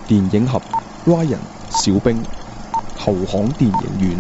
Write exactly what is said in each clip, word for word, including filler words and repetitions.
電影俠 Ryan 小兵後巷電影院。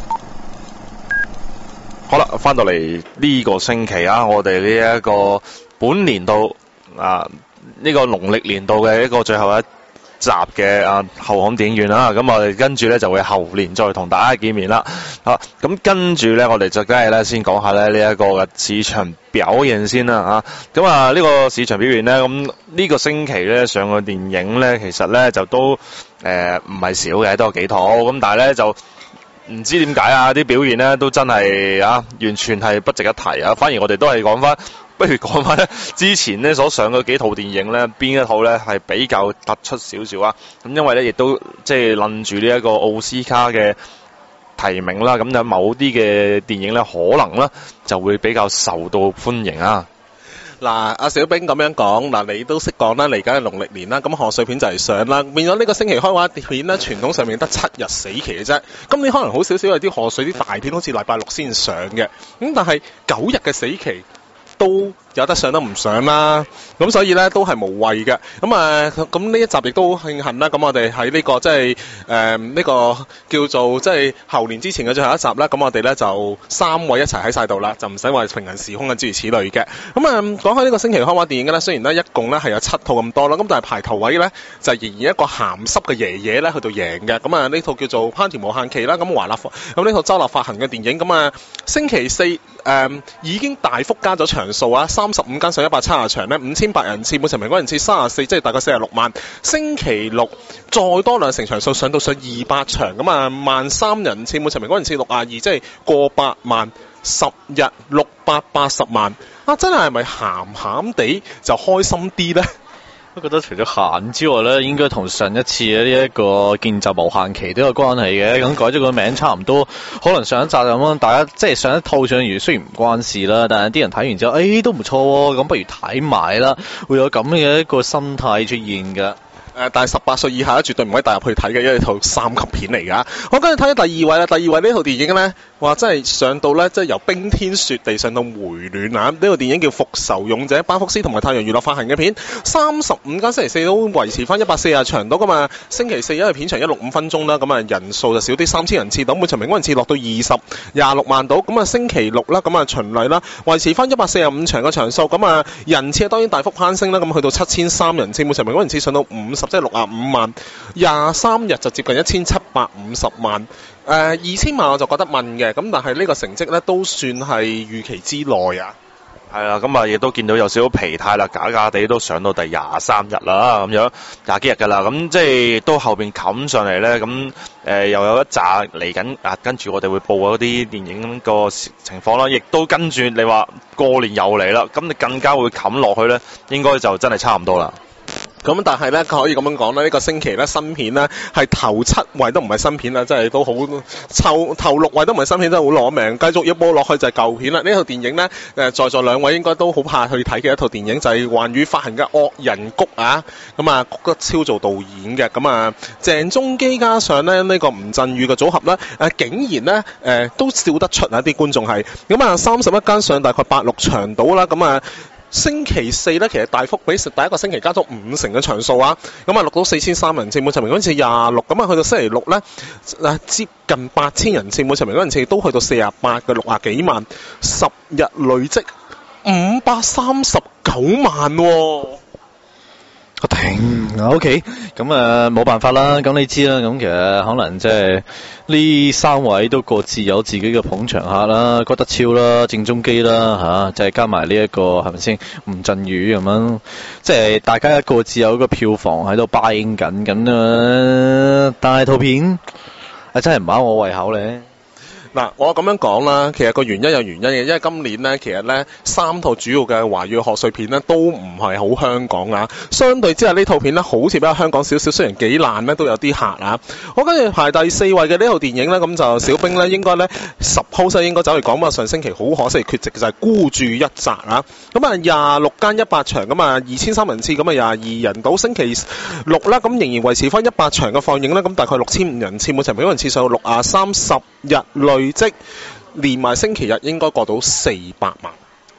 好啦，翻到嚟呢個星期啊，我哋呢一個本年度啊，呢、這個農曆年度嘅一個最後一集嘅啊後巷電影院啦，咁我哋跟住咧就會後年再同大家見面啦。啊，咁跟住咧，我哋就梗係咧先講下咧呢一個嘅市場表現先啦。啊，咁啊呢、這個市場表現咧，咁呢個星期咧上嘅電影咧，其實咧就都誒唔係少嘅，都有幾套。咁但係咧就唔知點解啊，啲表現咧都真係啊，完全係不值一提啊。反而我哋都係講翻。不如講翻咧，之前咧所上嘅幾套電影咧，邊一套咧係比較突出少少啊？咁因為咧亦都即係諗住呢一個奧斯卡嘅提名啦，咁有某啲嘅電影咧，可能咧就會比較受到歡迎啊。 嗱，阿小兵咁樣講，嗱你都識講啦，嚟緊係農曆年啦，咁賀歲片就係上啦，變咗呢個星期開畫片咧，傳統上面得七日死期嘅啫。今年可能好少少有啲賀歲啲大片，好似禮拜六先上嘅，咁但係九日嘅死期都有得上都唔上啦，咁所以咧都係無謂嘅。咁啊，咁呢一集亦都慶幸啦。咁我哋喺呢個即係誒呢個叫做即係後年之前嘅最後一集啦。咁我哋咧就三位一齊喺晒度啦，就唔使話平行時空嘅諸如此類嘅。咁啊，講開呢個星期開畫電影嘅咧，雖然咧一共咧係有七套咁多啦，咁但係排頭位咧就仍然一個鹹濕嘅爺爺咧去到贏嘅。咁啊呢套叫做《攀田無限期》啦，咁華納咁呢套周立發行嘅電影，咁啊星期四誒、嗯、已經大幅加咗場數啊，三十五間上一百七十場咧，五千八人次，每場平均人次三十四，即係大概四十六萬。星期六再多兩成場數，上到上二百場，咁啊萬三人次，每場平均人次六廿二，即係過百萬，十日六百八十萬。啊，真係係咪鹹鹹地就開心啲呢？ 我覺得除咗閒之外咧，應該同上一次嘅呢一個見習無限期都有關係嘅。咁改咗個名差唔多，可能上一集咁樣，大家即係上一套上完，雖然唔關事啦，但係啲人睇完之後，誒、哎、都唔錯喎，咁不如睇埋啦，會有咁嘅一個心態出現㗎。 誒、呃，但係十八歲以下咧，絕對唔可以帶入去睇嘅，因為套三級片嚟㗎。我跟住睇第二位啦，第二位呢套電影咧，話真係上到咧，即係由冰天雪地上到回暖啊！呢套電影叫《復仇勇者》，班福斯同埋太陽娛樂發行嘅片，三十五間星期四都維持翻一百四十場到㗎嘛。星期四因為片長一六五分鐘啦，咁啊人數就少啲，三千人次到，每場平均人次落到二十廿六萬到。咁啊星期六啦，咁啊循例啦，維持翻一百四十五場嘅場數，咁啊人次當然大幅攀升啦，咁去到七千三人次，每場平均人次上到五十，即係六十五萬。廿三日就接近一千七百五十萬。誒、呃、二千萬我就覺得問嘅，咁但係呢個成績咧都算係預期之內啊。 係啦，咁啊亦都見到有少少疲態啦，假假地都上到第廿三日啦，咁樣廿幾日㗎啦，咁即係都後邊冚上嚟咧，咁誒、呃、又有一紮嚟緊啊，跟住我哋會報嗰啲電影個情況啦，亦都跟住你話過年又嚟啦，咁你更加會冚落去咧，應該就真係差唔多啦。 咁但係咧，可以咁樣講咧，呢、這個星期咧新片咧係頭七位都唔係新片啦，真係都好湊頭六位都唔係新片，真係好攞命。繼續一波落去就係舊片啦。呢套電影咧，誒在座兩位應該都好怕去睇嘅一套電影，就係環宇發行嘅《惡人谷》啊。咁啊，谷德超做導演嘅，咁啊鄭中基加上咧呢、這個吳鎮宇嘅組合咧，誒、啊、竟然咧誒、呃、都笑得出啊！啲觀眾係咁啊，三十一間上大概八六場到啦，咁啊。星期四咧，其實大幅比第一個星期加咗五成嘅場數啊，咁啊錄到四千三人次，每場平均人次廿六，咁啊去到星期六咧，啊接近八千人次，每場平均人次都去到四十八嘅六十幾萬，十日累積五百三十九萬喎。 我停 ，OK， 咁啊冇辦法啦，咁你知啦，咁其實可能即係呢三位都各自有自己嘅捧場客啦，郭德超啦、鄭中基啦吓，即係加埋呢一個係咪先吳鎮宇咁樣，即係大家一個自有一個票房喺度 buying 緊咁啊，但係套片啊真係唔啱我胃口咧。 嗱，我咁樣講啦，其實個原因有原因嘅，因為今年咧，其實咧三套主要嘅華語賀歲片咧都唔係好香港啊。相對之下呢套片咧，好似比較香港少少，雖然幾爛咧都有啲客啊。我跟住排第四位嘅呢套電影咧，咁就小兵咧應該咧十鋪西應該走嚟講啊。上星期好可惜缺席就係、是、孤注一擲啊。咁啊廿六間一百場咁啊二千三人次，咁啊廿二人到星期六啦，咁仍然維持翻一百場嘅放映啦，咁大概六千五人次，每場平均人次上到六啊三十日內。累積連埋星期日應該過到四百萬。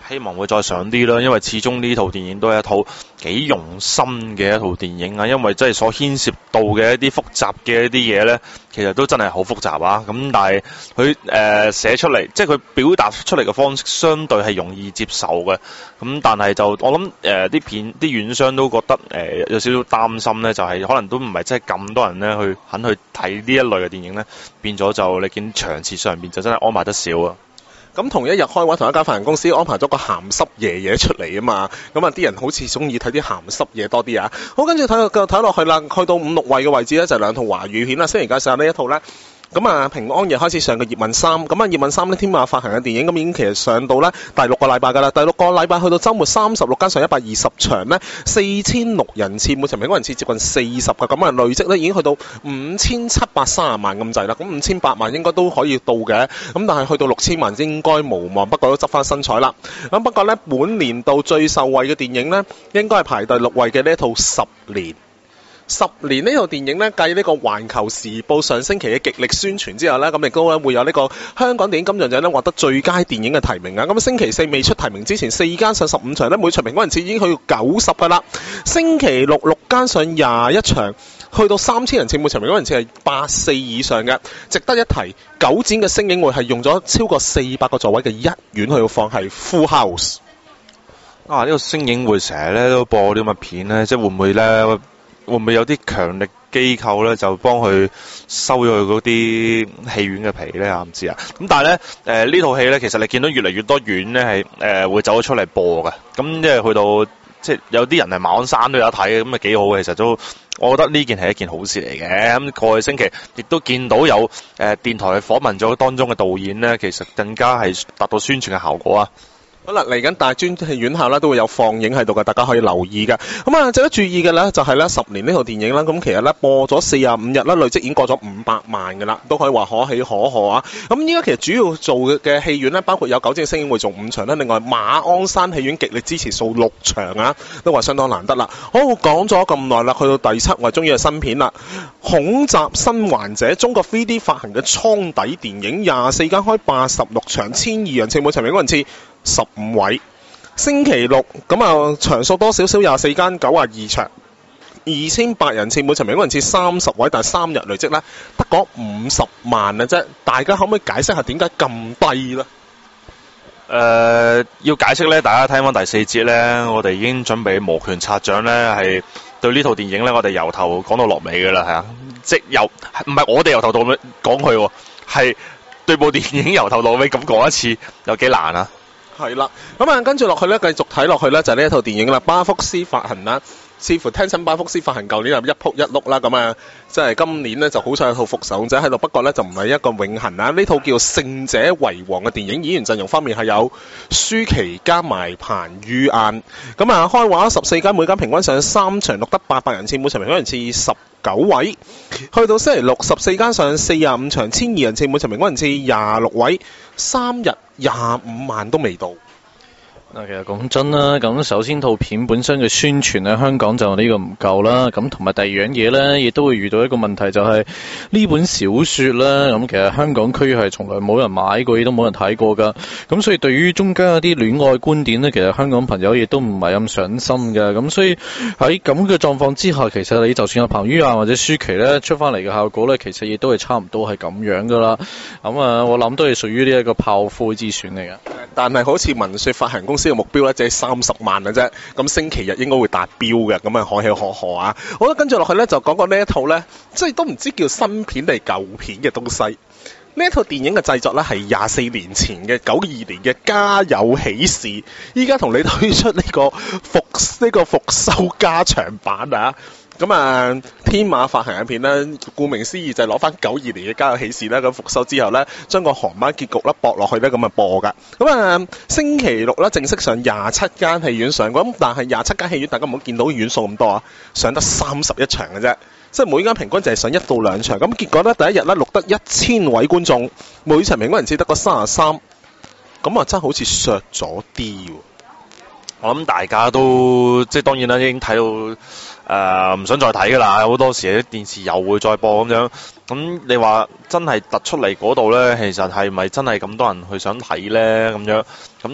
希望會再上啲啦，因為始終呢套電影都係一套幾用心嘅一套電影啊，因為真係所牽涉到嘅一啲複雜嘅一啲嘢呢，其實都真係好複雜啊。咁但係佢誒寫出嚟，即係佢表達出嚟嘅方式，相對係容易接受嘅。咁但係就我諗誒啲片啲院商都覺得誒、呃、有少少擔心呢，就係、是、可能都唔係真係咁多人呢去肯去睇呢一類嘅電影呢，變咗就你見場次上面就真係安排得少啊。 咁同一日開畫，同一間發行公司安排咗個鹹濕爺爺出嚟啊嘛，咁啊啲人好似中意睇啲鹹濕嘢多啲啊。好，跟住睇睇落去啦，去到五六位嘅位置咧，就係兩套華語片啦。先嚟介紹下呢一套咧。咁啊，平安夜開始上嘅葉問三，咁啊葉問三呢，天馬發行嘅電影，咁已經其實上到咧第六個禮拜㗎啦，第六個禮拜去到週末三十六加上一百二十場呢，四千六人次，每場平均人次接近四十嘅，咁啊累積咧已經去到五千七百三十萬咁滯啦，咁五千八萬應該都可以到嘅，咁但係去到六千萬應該無望，不過都執翻身彩啦。咁不過呢，本年度最受惠嘅電影呢，應該係排第六位嘅呢一套十年。十年呢套電影呢，繼呢個環球時報上星期嘅極力宣傳之後呢，咁亦都會有呢個香港電影金像獎呢獲得最佳電影嘅提名啊！咁星期四未出提名之前，四間上十五場呢，每場平均人次已經去到九十㗎啦。星期六六間上廿一場，去到三千人次，每場平均人次係八四以上嘅。值得一提，九展嘅星影會係用咗超過四百個座位嘅一院去放係 Full House。 啊！呢、這個星影會成日咧都播啲咁嘅片咧，即係會唔會咧？會唔會有啲強力機構咧就幫佢收咗佢嗰啲戲院嘅皮咧？我唔知啊。咁但係咧，誒、呃、呢套戲咧，其實你見到越嚟越多院咧係誒會走咗出嚟播嘅。咁即係去到即係有啲人係馬鞍山都有得睇嘅，咁啊幾好嘅。其實都我覺得呢件係一件好事嚟嘅。咁過去星期亦都見到有誒、呃、電台訪問咗當中嘅導演咧，其實更加係達到宣傳嘅效果啊。 好啦，嚟緊大專戲院校啦，都會有放映喺度嘅，大家可以留意嘅。咁啊，值得注意嘅咧，就係咧十年呢套電影啦。咁其實咧播咗四十五日啦，累積已經過咗五百萬嘅啦，都可以話可喜可賀啊。咁依家其實主要做嘅戲院咧，包括有九展星影會做五場啦，另外馬鞍山戲院極力支持數六場啊，都話相當難得啦。好，講咗咁耐啦，去到第七位終於係新片啦，《恐襲生還者》中國 三 D 發行嘅倉底電影，廿四間開八十六場，千二人次，每場平均人次十五位。星期六咁啊，場數多少少，廿四間九十二場，二千八人次，每場平均人次三十位，但係三日累積咧得嗰五十萬啊啫。大家可唔可以解釋下點解咁低咧？誒、 呃，要解釋咧，大家睇翻第四節咧，我哋已經準備摩拳擦掌咧，係對呢套電影咧，我哋由頭講到落尾噶啦，係啊，即由唔係我哋由頭到尾講佢，係對部電影由頭到尾咁講一次，有幾難啊？ 係啦，咁啊跟住落去咧，繼續睇落去咧就係呢一套電影啦，巴福斯發行啦，似乎聽親巴福斯發行舊年就一仆一碌啦，咁啊即係今年咧就好想有套復仇者喺度，不過咧就唔係一個永恆啊。呢套叫勝者為王嘅電影，演員陣容方面係有舒淇加埋彭于晏，咁啊開畫十四間，每間平均上三場，錄得八百人次，每場平均人次十九位。去到星期六十四間上四十五場，千二人次，每場平均人次廿六位，三日廿五萬都未到。 嗱，其實講真啦，咁首先套片本身嘅宣傳喺香港就呢個唔夠啦，咁同埋第二樣嘢咧，亦都會遇到一個問題，就係呢本小說咧，咁其實香港區係從來冇人買過，亦都冇人睇過噶，咁所以對於中間嗰啲戀愛觀點咧，其實香港朋友亦都唔係咁上心嘅，咁所以喺咁嘅狀況之下，其實你就算有彭于晏或者舒淇咧出翻嚟嘅效果咧，其實亦都係差唔多係咁樣噶啦，咁啊，我諗都係屬於呢一個炮灰之選嚟嘅。 但係好似文說發行公司嘅目標咧，只係三十萬嘅啫。咁星期日應該會達標嘅，咁啊可喜可賀啊！好啦，跟住落去咧就講講呢一套咧，即係都唔知叫新片定係舊片嘅東西。呢一套電影嘅製作咧係廿四年前嘅九二年嘅《家有喜事》，依家同你推出呢個復呢、呢個復修加長版啊！咁啊，天馬發行嘅片咧，顧名思義就係攞翻九二年嘅《家有喜事》咧，咁復修之後咧，將個航班結局咧駁落去咧，咁啊播噶。咁啊，星期六咧正式上廿七間戲院上，咁但係廿七間戲院大家唔好見到院數咁多啊，上得三十一場嘅啫，即係每間平均就係上一到兩場。咁結果咧第一日咧錄得一千位觀眾，每場平均人次得個三十三，咁啊真係好似削咗啲喎。 我諗大家都即係當然啦，已經睇到誒唔、呃、想再睇噶啦，好多時啲電視又會再播咁樣。咁你話真係突出嚟嗰度咧，其實係咪真係咁多人去想睇咧？咁樣咁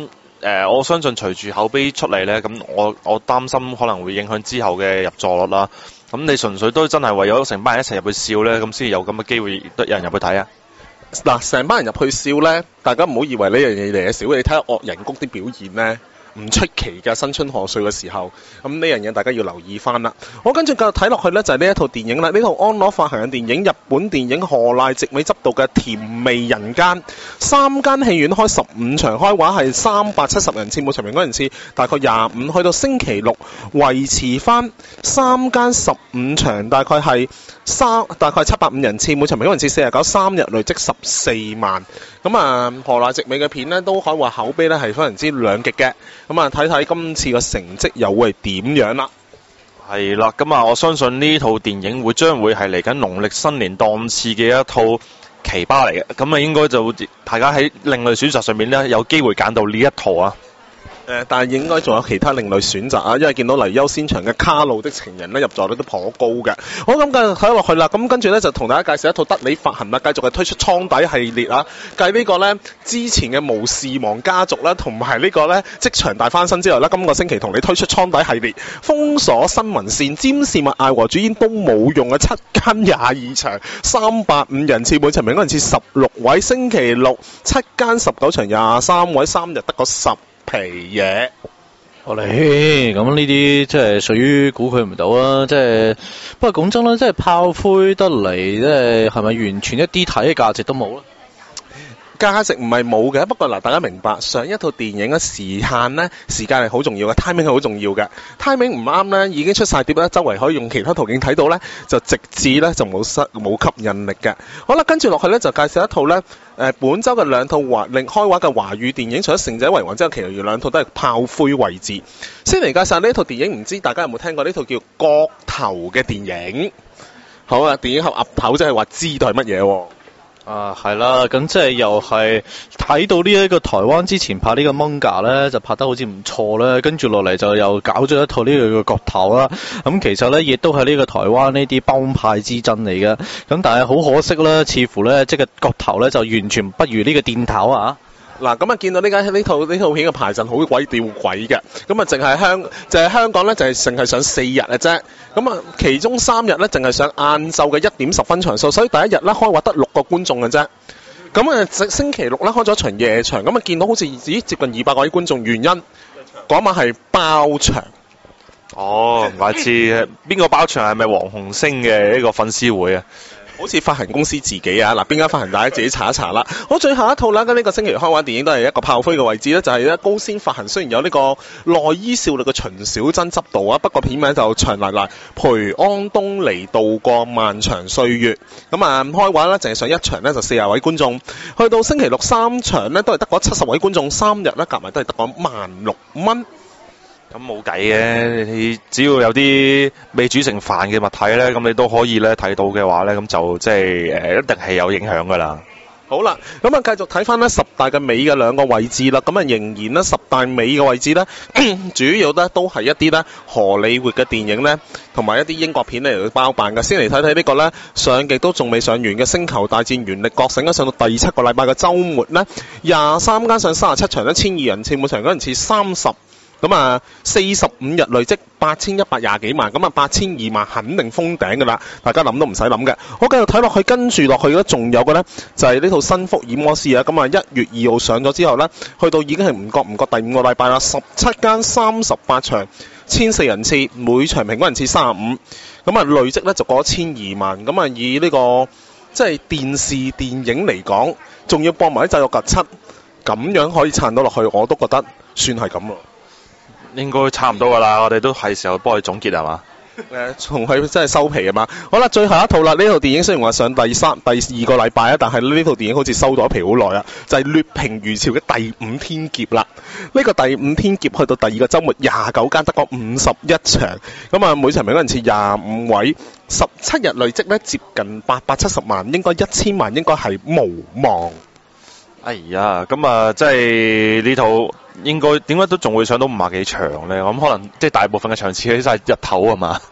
呃，我相信隨住口碑出嚟咧，咁我我擔心可能會影響之後嘅入座率啦。咁你純粹都真係為咗成班人一齊入去笑咧，咁先有咁嘅機會得有人入去睇啊！ 嗱，成班人入去笑咧，大家唔好以為呢樣嘢嚟嘅少，你睇下惡人谷啲表現咧。唔出奇嘅新春賀歲嘅時候，咁呢樣嘢大家要留意翻啦。我跟住繼續睇落去呢，就係呢一套電影啦。呢套安樂發行嘅電影，日本電影河瀨直美執導嘅《甜味人間》，三間戲院開十五場，開畫係三百七十人次，每場平均人次大概廿五，去到星期六維持翻三間十五場，大概係三大概七百五人次，每場平均人次四十九，三日累積十四萬。咁啊，河瀨直美嘅片呢，都可以話口碑呢係非常之兩極嘅。咁啊，睇睇今次嘅成績又會係點樣啦？ 係啦，咁啊，我相信呢套電影會將會係嚟緊農曆新年檔次嘅一套奇葩嚟嘅。咁啊，應該就大家喺另類選擇上面呢，有機會揀到呢一套啊。 誒、呃，但係應該仲有其他另類選擇啊，因為見到嚟優先場嘅《卡路的情人》咧入座率都頗高嘅。好，咁繼續睇落去啦。咁跟住咧就同大家介紹一套得你發行啦，繼續係推出倉底系列啊。繼呢個咧之前嘅無視亡家族啦，同埋呢個咧職場大翻身之後咧，今個星期同你推出倉底系列，封鎖新聞線，詹士麥艾和主演都冇用嘅七間廿二場，三百五人次，每場平均人次十六位。星期六七間十九場廿三位，三日得個十皮嘢。 我嚟咁呢啲即係屬於估佢唔到啊！即係不過講真啦，即係炮灰得嚟，即係係咪完全一啲睇嘅價值都冇咧？ 價值唔係冇嘅，不過嗱，大家明白上一套電影嘅時限呢，時間係好重要嘅 ，timing 係好重要嘅 ，timing 唔啱呢，已經出晒碟啦，周圍可以用其他途徑睇到呢，就直至呢就冇失冇吸引力嘅。好啦，跟住落去呢，就介紹一套呢，誒、呃、本週嘅兩套華令開畫嘅華語電影，除咗《勝者為王》之外，其餘兩套都係炮灰位置。先嚟介紹呢套電影，唔知大家有冇聽過呢套叫《角頭》嘅電影？好啊，電影俠岌頭即係話知道係乜嘢喎？ 啊，係啦，咁即係又係睇到呢一個台灣之前拍呢個 Manga 咧，就拍得好似唔錯啦，跟住落嚟就又搞咗一套呢個角頭啦。咁其實咧，亦都係呢個台灣呢啲幫派之爭嚟嘅。咁但係好可惜啦，似乎咧即係角頭咧就完全不如呢個電頭啊！ 嗱，咁啊見到呢間呢套呢套片嘅排陣好鬼吊詭嘅，咁啊淨係香就係香港咧就係淨係上四日嘅啫，咁啊其中三日咧淨係上晏晝嘅一點十分場數，所以第一日咧開畫得六個觀眾嘅啫，咁啊星期六咧開咗場夜場，咁啊見到好似咦接近二百位觀眾，原因嗰晚係包場。 哦，唔怪知邊個包場係咪黃鴻升嘅呢個粉絲會啊？ 好似發行公司自己啊，嗱邊間發行大家自己查一查啦。好，最後一套啦，咁呢個星期開畫電影都係一個炮灰嘅位置咧，就係、是、咧高先發行，雖然有呢個內衣少女嘅秦小珍執導啊，不過片名就長嚟嚟陪安東尼度過漫長歲月。咁啊開畫咧淨係上一場咧就四十位觀眾，去到星期六三場咧都係得嗰七十位觀眾，三日咧夾埋都係得嗰萬六蚊。 咁冇計嘅，你只要有啲未煮成飯嘅物體咧，咁你都可以咧睇到嘅話咧，咁就即係誒一定係有影響噶啦。 好啦，咁啊繼續睇翻呢十大嘅尾嘅兩個位置啦，咁啊仍然呢十大尾嘅位置呢，主要呢都係一啲呢荷里活嘅電影呢，同埋一啲英國片嚟到包辦嘅。先嚟睇睇呢個呢上極都仲未上完嘅《星球大戰：原力覺醒》上到第七個禮拜嘅週末呢，廿三間上三十七場，一千二人次，每場嗰人次三十。咁啊，四十五日累積八千一百廿幾萬，咁啊八千二萬肯定封頂㗎啦，大家諗都唔使諗嘅。好，繼續睇落去，跟住落去咧，仲有嘅咧就係呢套新福爾摩斯啊。咁啊，一月二號上咗之後咧，去到已經係唔覺唔覺第五個禮拜啦，十七間三十八場，千四人次，每場平均人次三十五，咁啊累積咧就過咗千二萬。咁啊以呢個即係電視電影嚟講，仲要播埋啲製作日七，咁樣可以撐到落去，我都覺得算係咁咯。 應該差唔多噶啦，我哋都係時候幫佢總結係嘛？ 誒，從佢真係收皮啊嘛！好啦，最後一套啦，呢套電影雖然話上第三、第二個禮拜啊，但係呢套電影好似收咗皮好耐啊，就係、是《劣評如潮》嘅第五天劫啦。呢、這個第五天劫去到第二個週末廿九間，得個五十一場，咁啊每場平均人次廿五位，十七日累積咧接近八百七十萬，應該一千萬應該係無望。 哎呀，咁啊，即係呢套應該點解都仲會上到五十幾場咧？咁可能即係大部分嘅場次喺晒日頭啊嘛。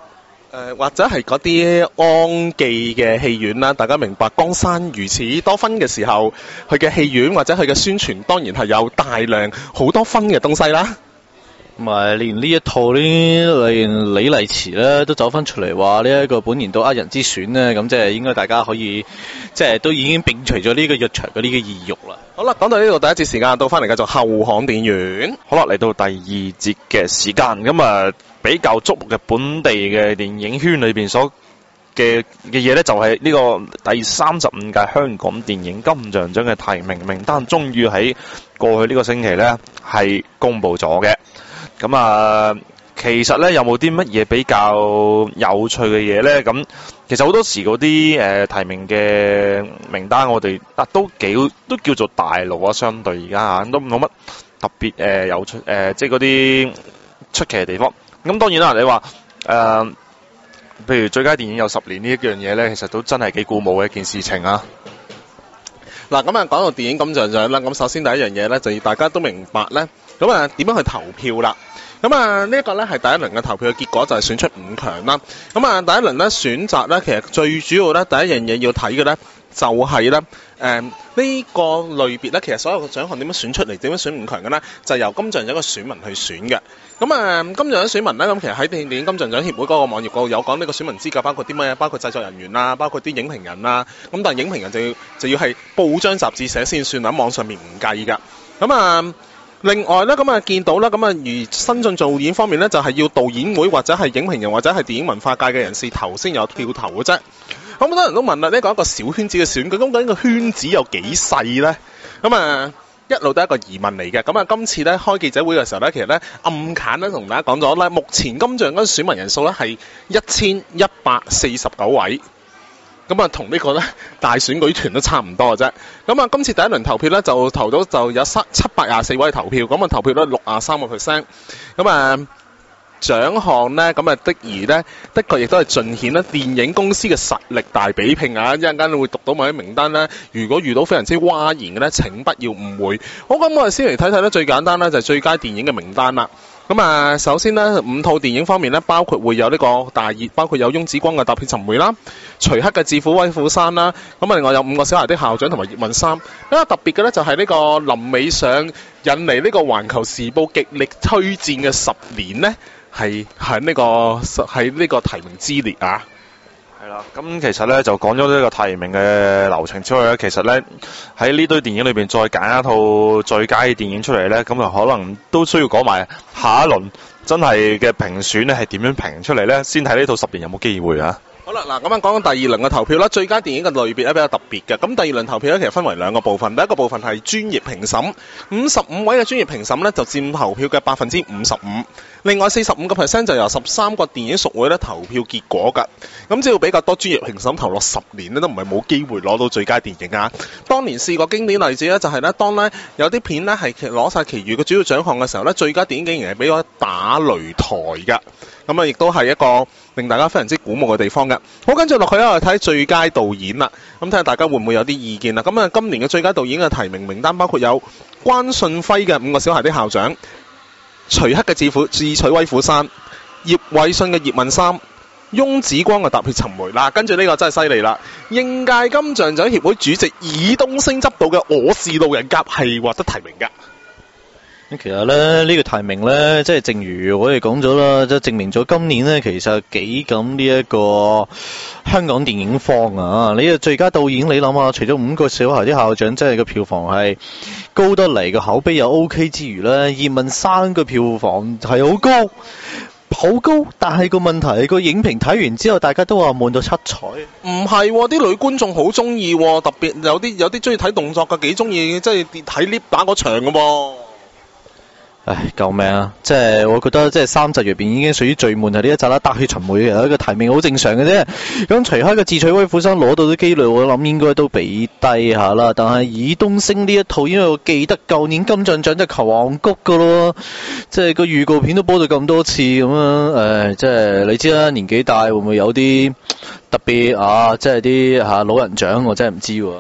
誒或者係嗰啲安記嘅戲院啦，大家明白江山如此多分嘅時候，佢嘅戲院或者佢嘅宣傳當然係有大量好多分嘅東西啦。 唔係連呢一套呢，連李麗詞咧都走翻出嚟話呢一個本年度呃人之選咧，咁即係應該大家可以即係都已經摒除咗呢個入場嘅呢個意欲啦。 好啦，講到呢度第一節時間，到翻嚟繼續後巷電影院。 好啦，嚟到第二節嘅時間，咁啊比較矚目嘅本地嘅電影圈裏邊所嘅嘅嘢呢，就係呢個第三十五屆香港電影金像獎嘅提名名單，終於喺過去呢個星期呢係公佈咗嘅。咁啊，其實呢，有冇啲乜嘢比較有趣嘅嘢呢？咁其實好多時嗰啲誒提名嘅名單，我哋啊都幾都叫做大路啊，相對而家啊都冇乜特別誒、呃、有趣誒、呃，即係嗰啲出奇嘅地方。咁當然啦，你話誒、呃，譬如最佳電影有十年呢一樣嘢呢，其實都真係幾鼓舞嘅一件事情啊！ 嗱，咁啊講到電影金像獎啦，咁首先第一樣嘢呢，就要大家都明白呢，咁啊點樣去投票啦？咁啊，呢一個咧係第一輪嘅投票嘅結果，就係選出五強啦。咁啊，第一輪咧選擇咧，其實最主要咧第一樣嘢要睇嘅咧，就係咧誒呢個類別咧，其實所有嘅獎項點樣選出嚟，點樣選五強嘅咧，就由金像獎嘅選民去選嘅。咁啊，金像獎選民咧，咁其實喺電影金像獎協會嗰個網頁嗰度有講呢個選民資格包括啲咩？包括製作人員啦，包括啲影評人啦。咁但係影評人就要就要係報章雜誌寫先算，喺網上面唔計㗎。咁啊。另外咧，咁啊見到啦，咁啊而新晉導演方面咧，就係要導演會或者係影評人或者係電影文化界嘅人士投先有票投嘅啫。咁好多人都問啦，呢個一個小圈子嘅選舉，究竟個圈子有幾細咧？咁啊一路都係一個疑問嚟嘅。咁啊今次咧開記者會嘅時候咧，其實咧暗揀咧同大家講咗咧，目前金像嗰選民人數咧係一千一百四十九位。咁啊，同呢個咧大選舉團都差唔多嘅啫。咁啊，今次第一輪投票咧就投到就有三七百廿四位投票，咁啊投票率六啊三個 percent。咁啊獎項咧，咁啊的而咧的確亦都係盡顯咧電影公司嘅實力大比拼啊！一陣間會讀到某啲名單咧，如果遇到非常之嘩然嘅咧，請不要誤會。好，咁我哋先嚟睇睇咧，最簡單咧就係最佳電影嘅名單啦。咁啊，首先呢，五套電影方面呢，包括會有呢個大熱，包括有翁子光嘅《踏血尋梅》啦，徐克嘅《智虎威虎山》啦，咁啊，另外有五個小孩的校長同埋葉問三。比較特別嘅呢，就係呢個臨尾上引嚟呢個環球時報極力推薦嘅十年呢，係喺呢個喺呢個提名之列啊。 係啦，咁其實咧就講咗呢個提名嘅流程之外咧，其實咧喺呢堆電影裏邊再揀一套最佳嘅電影出嚟咧，咁就可能都需要講埋下一輪真係嘅評選咧係點樣評出嚟咧，先睇呢套十年有冇機會啊！ 好啦，嗱咁樣講緊第二輪嘅投票啦，最佳電影嘅類別咧比較特別嘅。咁第二輪投票咧其實分為兩個部分，第一個部分係專業評審，五十五位嘅專業評審咧就佔投票嘅百分之五十五，另外四十五個 percent 就由十三個電影屬會咧投票結果㗎。咁只要比較多專業評審投落十年咧，都唔係冇機會攞到最佳電影啊！當年試過經典例子咧，就係咧當咧有啲片咧係攞晒其餘嘅主要獎項嘅時候咧，最佳電影竟然係俾咗打擂台㗎。咁啊，亦都係一個令大家非常之鼓舞嘅地方嘅。好，跟住落去咧，我哋睇最佳導演啦。咁睇下大家會唔會有啲意見啦。咁啊，今年嘅最佳導演嘅提名名單包括有關信輝嘅《五個小孩的校長》、徐克嘅《智虎智取威虎山》、葉偉信嘅《葉問三》、翁子光嘅《踏血尋梅》嗱，跟住呢個真係犀利啦！應屆金像獎協會主席爾冬陞執導嘅《我是路人甲》係獲得提名㗎。 其實咧，呢、這個提名咧，即係正如我哋講咗啦，即係證明咗今年咧，其實幾咁呢一個香港電影荒啊！你嘅最佳導演，你諗下，除咗五個小孩啲校長，即係個票房係高得嚟，個口碑又 OK 之餘咧，葉問三個票房係好高，好高，但係個問題，個影評睇完之後，大家都話悶到七彩。 唔係喎，啲女觀眾好中意喎，特別有啲有啲中意睇動作嘅，幾中意即係睇 lift 打嗰場嘅喎。 唉，救命啊！即係我覺得，即係三集入邊已經屬於最悶係呢一集啦。踏血尋梅嘅一個提名好正常嘅啫。咁徐克嘅智取威虎山攞到啲機率，我諗應該都比低下啦。但係爾冬陞呢一套，因為我記得舊年金像獎就係求黃谷噶咯，即係個預告片都播咗咁多次咁樣。唉，即係你知啦，年紀大會唔會有啲特別啊？即係啲吓老人獎，我真係唔知喎。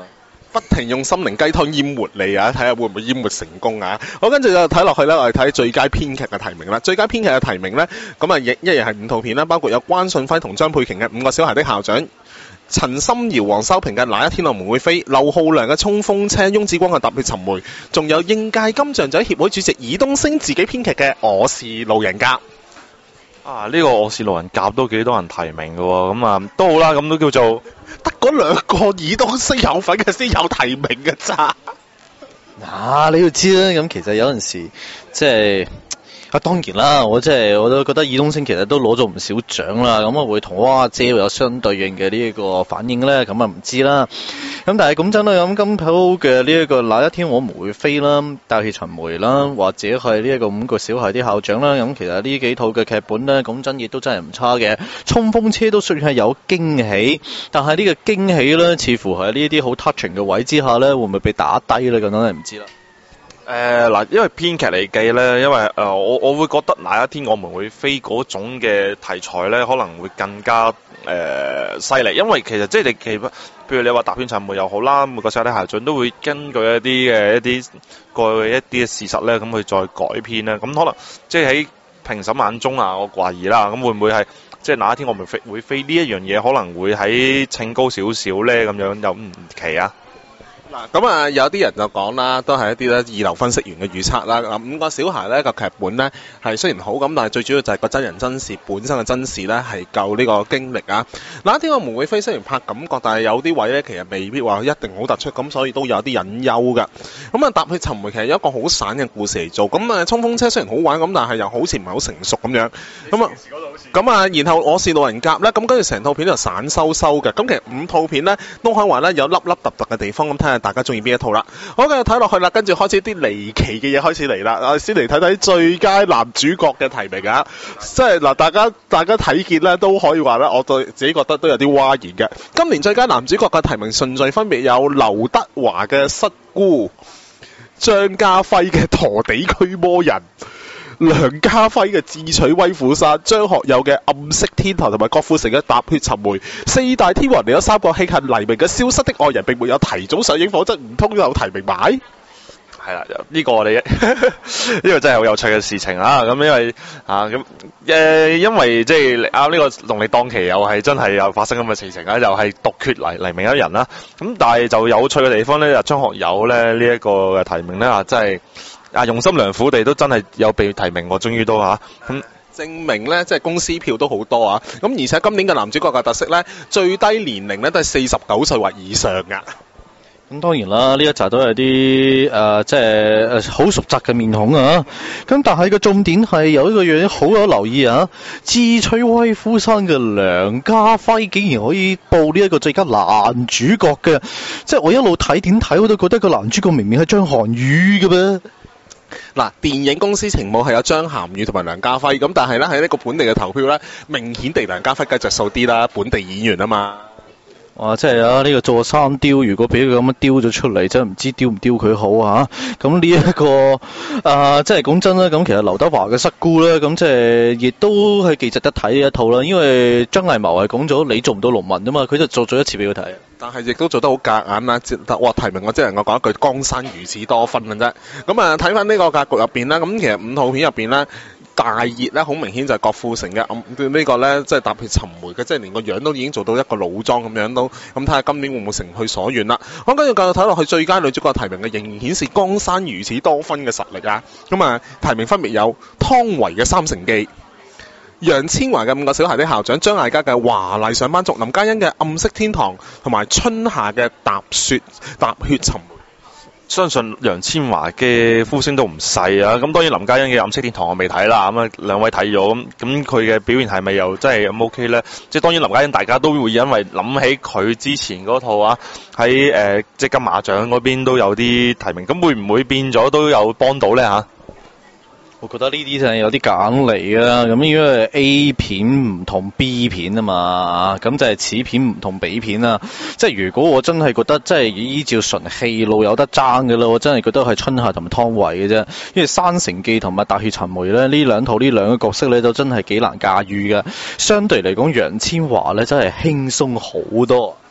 不停用心靈雞湯淹沒你啊！睇下會唔會淹沒成功啊！好，跟住就睇落去咧，我哋睇最佳編劇嘅提名啦。最佳編劇嘅提名咧，咁啊亦一樣係五套片啦，包括有關信輝同張佩瓊嘅《五個小孩的校長》，陳心遙、黃修平嘅《哪一天我們會飛》，劉浩良嘅《衝鋒車》，翁子光嘅《踏血尋梅》，仲有應屆金像獎協會主席爾冬陞自己編劇嘅《我是路人甲》。 啊！呢、這個我是路人甲都幾多人提名嘅喎，咁啊都好啦，咁都叫做得嗰兩個爾冬陞有份嘅先有提名嘅咋。 啊，你要知啦，咁其實有陣時即係啊，當然啦，我即係我都覺得爾冬陞其實都攞咗唔少獎啦，咁啊會同蛙姐會有相對應嘅呢一個反應咧，咁啊唔知啦。咁但係咁真啦，咁今鋪嘅呢一個哪一天我們會飛啦，踏血尋梅啦，或者係呢一個五個小孩啲校長啦，咁其實呢幾套嘅劇本咧，講真亦都真係唔差嘅。衝鋒車都算係有驚喜，但係呢個驚喜咧，似乎喺呢啲好 touching 嘅位之下咧，會唔會被打低咧？咁真係唔知啦。 誒嗱、呃，因為編劇嚟計咧，因為誒、呃、我我會覺得哪一天我們會飛嗰種嘅題材咧，可能會更加誒犀利，因為其實即係你其譬如你話踏血尋梅又好啦，每個小孩的校長都會根據一啲嘅一啲過去一啲嘅事實咧，咁去再改編咧，咁可能即係喺評審眼中啊，我懷疑啦，咁會唔會係即係哪一天我們飛會飛呢一樣嘢，可能會喺稱高少少咧，咁樣又唔奇啊？ 嗱，咁啊有啲人就講啦，都係一啲咧二流分析員嘅預測啦。嗱，五個小孩咧個劇本咧係雖然好咁，但係最主要就係個真人真事本身嘅真事咧係夠呢個經歷啊。嗱，一啲我們會飛雖然拍感覺，但係有啲位咧其實未必話一定好突出，咁所以都有啲隱憂㗎。咁啊，踏血尋梅其實有一個好散嘅故事嚟做，咁啊衝鋒車雖然好玩咁，但係又好似唔係好成熟咁樣。咁啊，咁啊，然後我是路人甲咧，咁跟住成套片就散收收嘅。咁其實五套片咧都可以話咧有粒粒突突嘅地方，咁睇下大家中意邊一套啦。好，繼續睇落去啦，跟住開始啲離奇嘅嘢開始嚟啦。我哋先嚟睇睇最佳男主角嘅提名啊！即係嗱，大家大家睇見咧都可以話咧，我對自己覺得都有啲嘩然嘅。今年最佳男主角嘅提名順序分別有劉德華嘅《失孤》、張家輝嘅《陀地驅魔人》、梁家輝嘅《智取威虎山》、張學友嘅《暗色天堂》同埋郭富城嘅《踏血尋梅》。四大天王嚟咗三個慶幸黎明嘅《消失的愛人》並沒有提早上映，否則唔通有提名埋？ 係啦，呢、這個我哋呢個真係好有趣嘅事情啊！咁因為啊咁誒，因為即係啱呢個農曆檔期又係真係又發生咁嘅事情啊，又係獨缺黎黎明一人啦。咁但係就有趣嘅地方咧，就張學友咧呢一、這個嘅提名咧啊，真係啊用心良苦地都真係有被提名，我終於都嚇咁。 證明咧，即係公司票都好多啊！咁而且今年嘅男主角嘅特色咧，最低年齡咧都係四十九歲或以上噶。 咁當然啦，呢一集都係啲誒，即係誒好熟悉嘅面孔啊！咁但係個重點係有一個樣好有留意啊！智取威虎山嘅梁家輝竟然可以報呢一個最佳男主角嘅，即係我一路睇點睇我都覺得個男主角明明係張涵予嘅噃。 嗱，電影公司情報係有張涵予同埋梁家輝，咁但係咧喺呢個本地嘅投票咧，明顯地梁家輝計着數啲啦，本地演員啊嘛。 哇！真係啊，呢、這個座山雕，如果俾佢咁樣雕咗出嚟，真係唔知雕唔雕佢好啊！咁呢一個啊，即係講真啦，咁其實劉德華嘅《失孤》咧，咁即係亦都係幾值得睇嘅一套啦。因為張藝謀係講咗你做唔到農民啊嘛，佢就做咗一次俾佢睇。 但係亦都做得好夾硬啦，哇！提名我只能夠講一句江山如此多分嘅啫。咁啊，睇翻呢個格局入邊啦，咁其實五套片入邊咧。大熱咧，好明顯就係郭富城嘅暗、這個、呢個咧，即係踏血尋梅嘅，即係連個樣都已經做到一個老裝咁樣都，咁睇下今年會唔會成去所願啦。我跟住繼續睇落去，最佳女主角提名嘅仍然顯示江山如此多分嘅實力啊！咁啊，提名分別有湯唯嘅《三城記》、楊千嬅嘅《五個小孩的校長》、張艾嘉嘅《華麗上班族》、林嘉欣嘅《暗色天堂》同埋春夏嘅《踏雪踏血尋梅》。 相信楊千嬅嘅呼聲都唔細啊！咁當然林嘉欣嘅《暗色天堂》我未睇啦，咁啊兩位睇咗，咁咁佢嘅表現係咪又真係咁 OK 咧？即係當然林嘉欣大家都會因為諗起佢之前嗰套啊，喺誒即係金馬獎嗰邊都有啲提名，咁會唔會變咗都有幫到咧嚇？ 我覺得呢啲真係有啲揀嚟啊！咁因為 A 片唔同 B 片啊嘛，咁就係此片唔同彼片啊！即係如果我真係覺得真係依照純戲路有得爭嘅啦，我真係覺得係春夏同埋湯唯嘅啫。因為《山城記》同埋《踏血尋梅》咧，呢兩套呢兩個角色咧都真係幾難駕馭嘅。相對嚟講，楊千嬅咧真係輕鬆好多。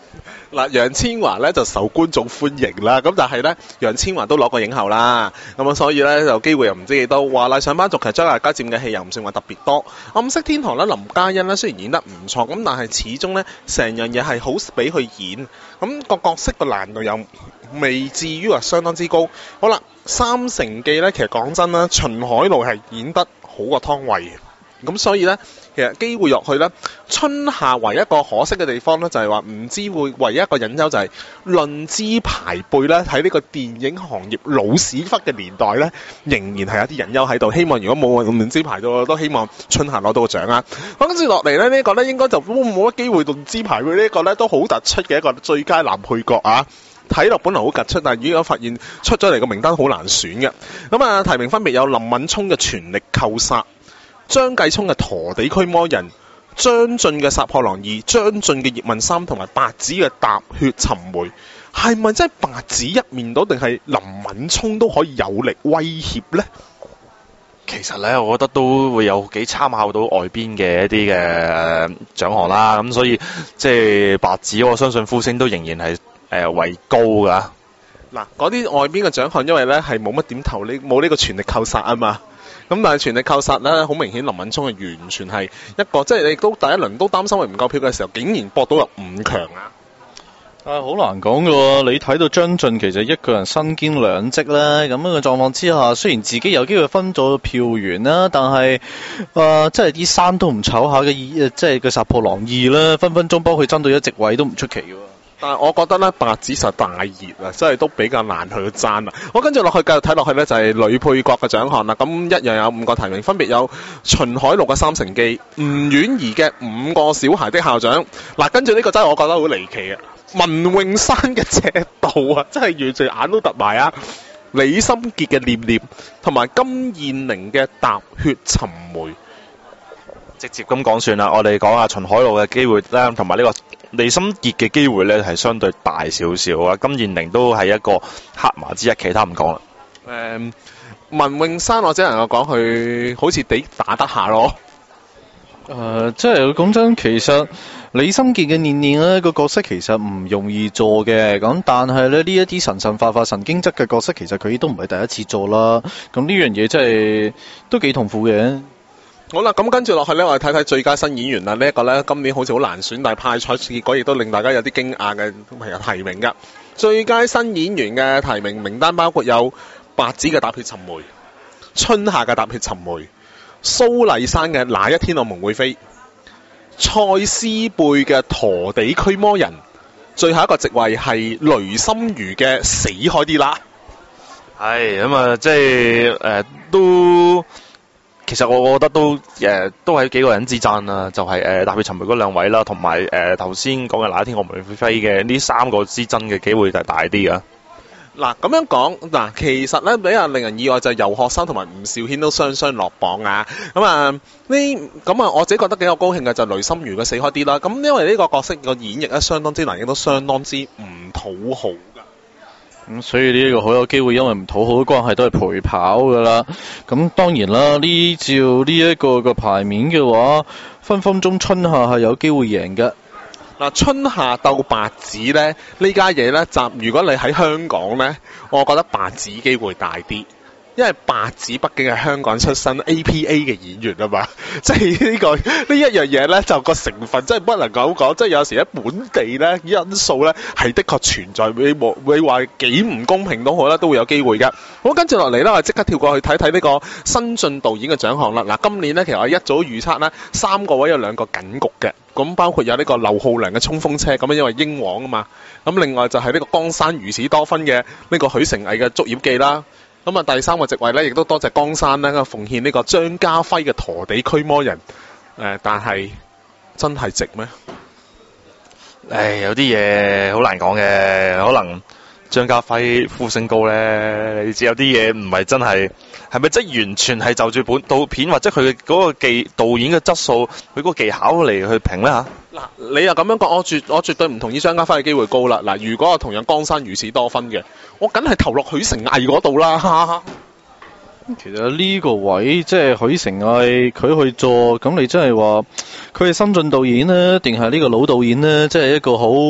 嗱，楊千嬅咧就受觀眾歡迎啦，咁但係咧，楊千嬅都攞過影后啦，咁啊所以咧就機會又唔知幾多。華麗上班族其實張艾嘉佔嘅戲又唔算話特別多。暗色天堂咧，林嘉欣咧雖然演得唔錯，咁但係始終咧成樣嘢係好俾佢演，咁、個角色個難度又未至於話相當之高。好啦，三成記咧，其實講真啦，秦海璐係演得好過湯唯。咁所以咧，其實機會入去咧，春夏唯一一個可惜嘅地方咧，就係話唔知會唯一一個隱憂就係論資排輩咧，喺呢個電影行業老屎忽嘅年代咧，仍然係有啲隱憂喺度。希望如果冇論資排到，都希望春夏攞到個獎啊！咁跟住落嚟咧，呢、呢個咧應該就冇冇乜機會論資排輩呢一個咧，都好突出嘅一個最佳男配角啊！睇落本來好突出，但係如果發現出咗嚟個名單好難選嘅。咁啊，提名分別有林敏聰嘅全力扣殺、張繼聰嘅陀地驅魔人、張晉嘅殺破狼二、張晉嘅葉問三同埋白紙嘅踏血尋梅，係咪真係白紙一面倒，定係林敏聰都可以有力威脅呢？ 其實咧，我覺得都會有幾參考到外邊嘅一啲嘅獎項啦。咁所以即係白紙，我相信呼聲都仍然係誒、呃、為高㗎。 嗱，嗰啲外邊嘅獎項，因為咧係冇乜點投呢，冇呢個全力扣殺啊嘛。咁但係全力扣殺咧，好明顯林敏聰係完全係一個，即係你都第一輪都擔心佢唔夠票嘅時候，竟然搏到入五強啊！ 啊，好難講㗎喎！你睇到張晉其實一個人身兼兩職咧，咁樣嘅狀況之下，雖然自己有機會分咗票源啦，但係啊，即係啲山都唔炒下嘅，即係個殺破狼二啦，分分鐘幫佢爭到一席位都唔出奇㗎喎。 但係我覺得咧，白紙實大熱啊，真係都比較難去爭啊！我跟住落去繼續睇落去咧，就係、是、女配角嘅獎項啦。咁一樣有五個提名，分別有秦海璐嘅《三成記》、吳婉儀嘅《五個小孩的校長》。嗱，跟住呢個真係我覺得好離奇啊！文詠珊嘅《赤道》啊，真係完全眼都突埋啊！李心潔嘅《念念》同埋金燕玲嘅《踏血尋梅》。 直接咁講算啦，我哋講下秦海璐嘅機會咧，同埋呢個李心潔嘅機會咧係相對大少少啊。金燕玲都係一個黑馬之一，其他唔講啦。 誒、嗯，文詠珊我只能夠講佢好似地打得下咯。 誒、呃，即係講真，其實李心潔嘅念念咧個角色其實唔容易做嘅，咁但係咧呢一啲神神化化神經質嘅角色，其實佢都唔係第一次做啦。咁呢樣嘢真係都幾痛苦嘅。 好啦，咁跟住落去呢，我哋睇睇最佳新演員啦。呢、這、一個呢，今年好似好難選，但係派彩結果亦都令大家有啲驚訝嘅朋友提名㗎。最佳新演員嘅提名名單包括有白紙嘅《踏血尋梅》、春夏嘅《踏血尋梅》、蘇麗珊嘅《哪一天我們會飛》、蔡思貝嘅《陀地驅魔人》，最後一個席位係雷心如嘅《死開啲啦》。 係咁啊，即係誒、呃、都。其實我覺得都誒、呃、都係幾個人之爭啦，就係誒踏血尋梅嗰兩位啦，同埋誒頭先講嘅哪一天我們會飛嘅呢三個之爭嘅機會就大啲㗎。 嗱咁樣講，嗱其實咧比較令人意外就係游學修同埋吳兆軒都雙雙落榜啊！咁啊呢咁啊我自己覺得幾有高興嘅就係雷心如嘅死開啲啦。咁因為呢個角色個演繹咧相當之難，亦都相當之唔討好。 咁、嗯、所以呢一個好有機會，因為唔討好嘅關係都係陪跑噶啦。咁當然啦，呢照呢一個嘅牌面嘅話，分分鐘春夏係有機會贏嘅。 嗱，春夏鬥白紙咧，呢家嘢咧，集如果你喺香港咧，我覺得白紙機會大啲。因為白紙畢竟係香港出身 A P A 嘅演員啊嘛，即係呢個呢一樣嘢咧，就個成分真係不能夠講，即係有時喺本地咧因素咧係的確存在，你冇你話幾唔公平都好啦，都會有機會嘅。好，跟住落嚟咧，我即刻跳過去睇睇呢個新晉導演嘅獎項啦。嗱，今年咧其實我一早預測咧，三個位有兩個緊局嘅，咁包括有呢個劉浩良嘅衝鋒車，咁因為英皇啊嘛，咁另外就係呢個江山如此多分嘅呢個許成毅嘅捉妖記啦。咁啊，第三個席位咧，亦都多謝江山咧，奉獻呢個張家輝嘅陀地驅魔人。誒、呃，但係真係值咩？ 誒，有啲嘢好難講嘅，可能張家輝呼聲高咧，你知有啲嘢唔係真係，係咪即係完全係就住本導片或者佢嘅嗰個技導演嘅質素，佢嗰個技巧嚟去評咧嚇？ 嗱，你又咁樣講，我絕我絕對唔同意張家輝嘅機會高啦。嗱，如果我同樣江山如此多分嘅，我梗係投落許成毅嗰度啦。 其實呢個位即係許成毅佢去做，咁你真係話佢係新晉導演呢，定係呢個老導演呢？即係一個好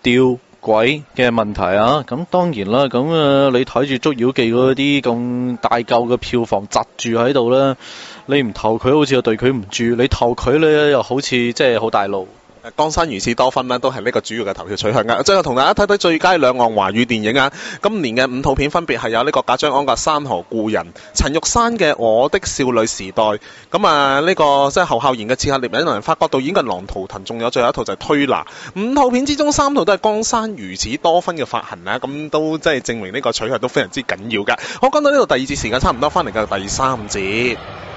吊詭嘅問題啊！咁當然啦，咁啊你睇住《捉妖記》嗰啲咁大嚿嘅票房窒住喺度啦，你唔投佢好似又對佢唔住，你投佢咧又好似即係好大路。 江山如此多分呢，都係呢個主要嘅投票取向啊！最後同大家睇睇最佳兩岸華語電影啊！今年嘅五套片分別係有呢個賈樟安嘅《山河故人》、陳玉珊嘅《我的少女時代》，咁啊呢個即係侯孝賢嘅《刺客聶隱娘》，法國導演嘅《狼圖騰》，仲有最後一套就係《推拿》。五套片之中三套都係江山如此多分嘅發行啊！咁都即係證明呢個取向都非常之緊要㗎。好，講到呢度第二節時間差唔多，翻嚟嘅第三節。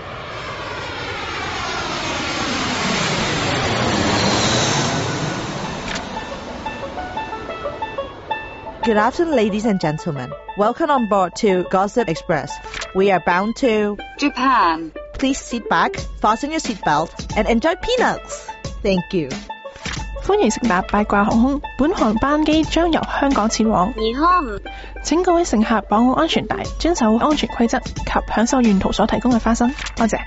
Good afternoon, ladies and gentlemen. Welcome on board to Gossip Express. We are bound to Japan. Please sit back, fasten your seatbelt, and enjoy peanuts. Thank you. 歡迎乘搭八卦航空，本航班機將由香港前往。 日本。 請各位乘客綁好安全帶，遵守安全規則及享受沿途所提供嘅花生。多謝。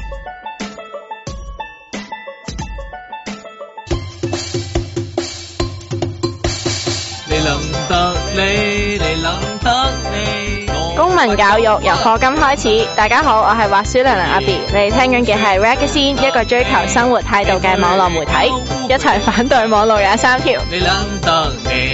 公民教育由課金開始。大家好，我係滑鼠娘娘阿 B， 你哋聽緊嘅係 Ragazine， 一個追求生活態度嘅網絡媒體，一齊反對網絡廿三條。你